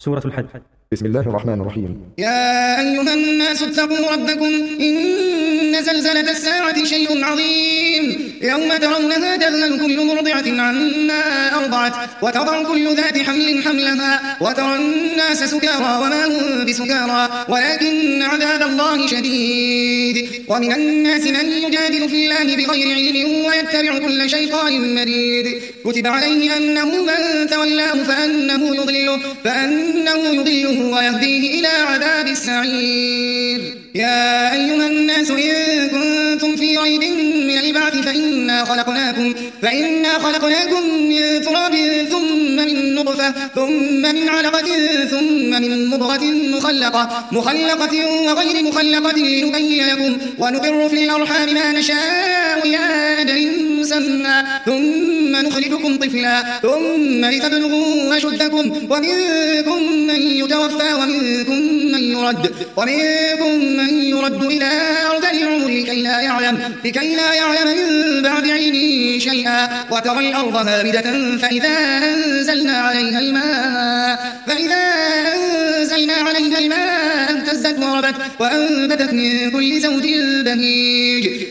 سورة الحج. بسم الله الرحمن الرحيم. يا أيها الناس اتقوا ربكم إن زلزلة الساعة شيء عظيم يوم ترونها تذهل كل مرضعة عما أرضعت وتضع كل ذات حمل حملها وترى الناس سكارى وما هم بسكارى ولكن عذاب الله شديد. ومن الناس من يجادل في الله بغير علم ويتبع كل شيطان مريد. كتب عليه أنه من تولاه فأنه يضله ويهديه إلى عذاب السعير. يا أيها الناس إن كنتم في ريب من البعث فإنا خلقناكم من تراب ثم من نطفة ثم من علقة ثم من مضغة مخلقة وغير مخلقة لنبين لكم ونقر في الأرحام ما نشاء إلى أجل مسمى ثم نخرجكم طفلا ثم لتبلغوا أشدكم ومنكم من يتوفى ومنكم من يرد إلى أرض العمر لكي لا يعلم من بعد علم شيئا. وترى الأرض هامدة فإذا أنزلنا عليها الماء اهتزت وربت وأنبتت من كل زوج بهيج.